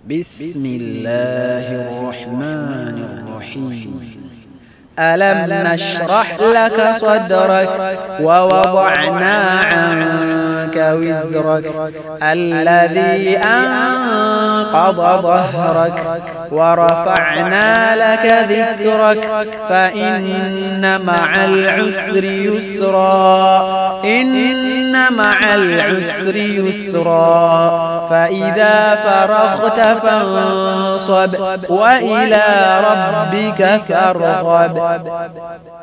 بسم الله الرحمن الرحيم. ألم نشرح لك صدرك ووضعنا عنك وزرك الذي أنقض ظهرك ورفعنا لك ذكرك فإن مع العسر يسرا إن مع العسر يسرا فإذا فرغت فانصب وإلى ربك فارغب.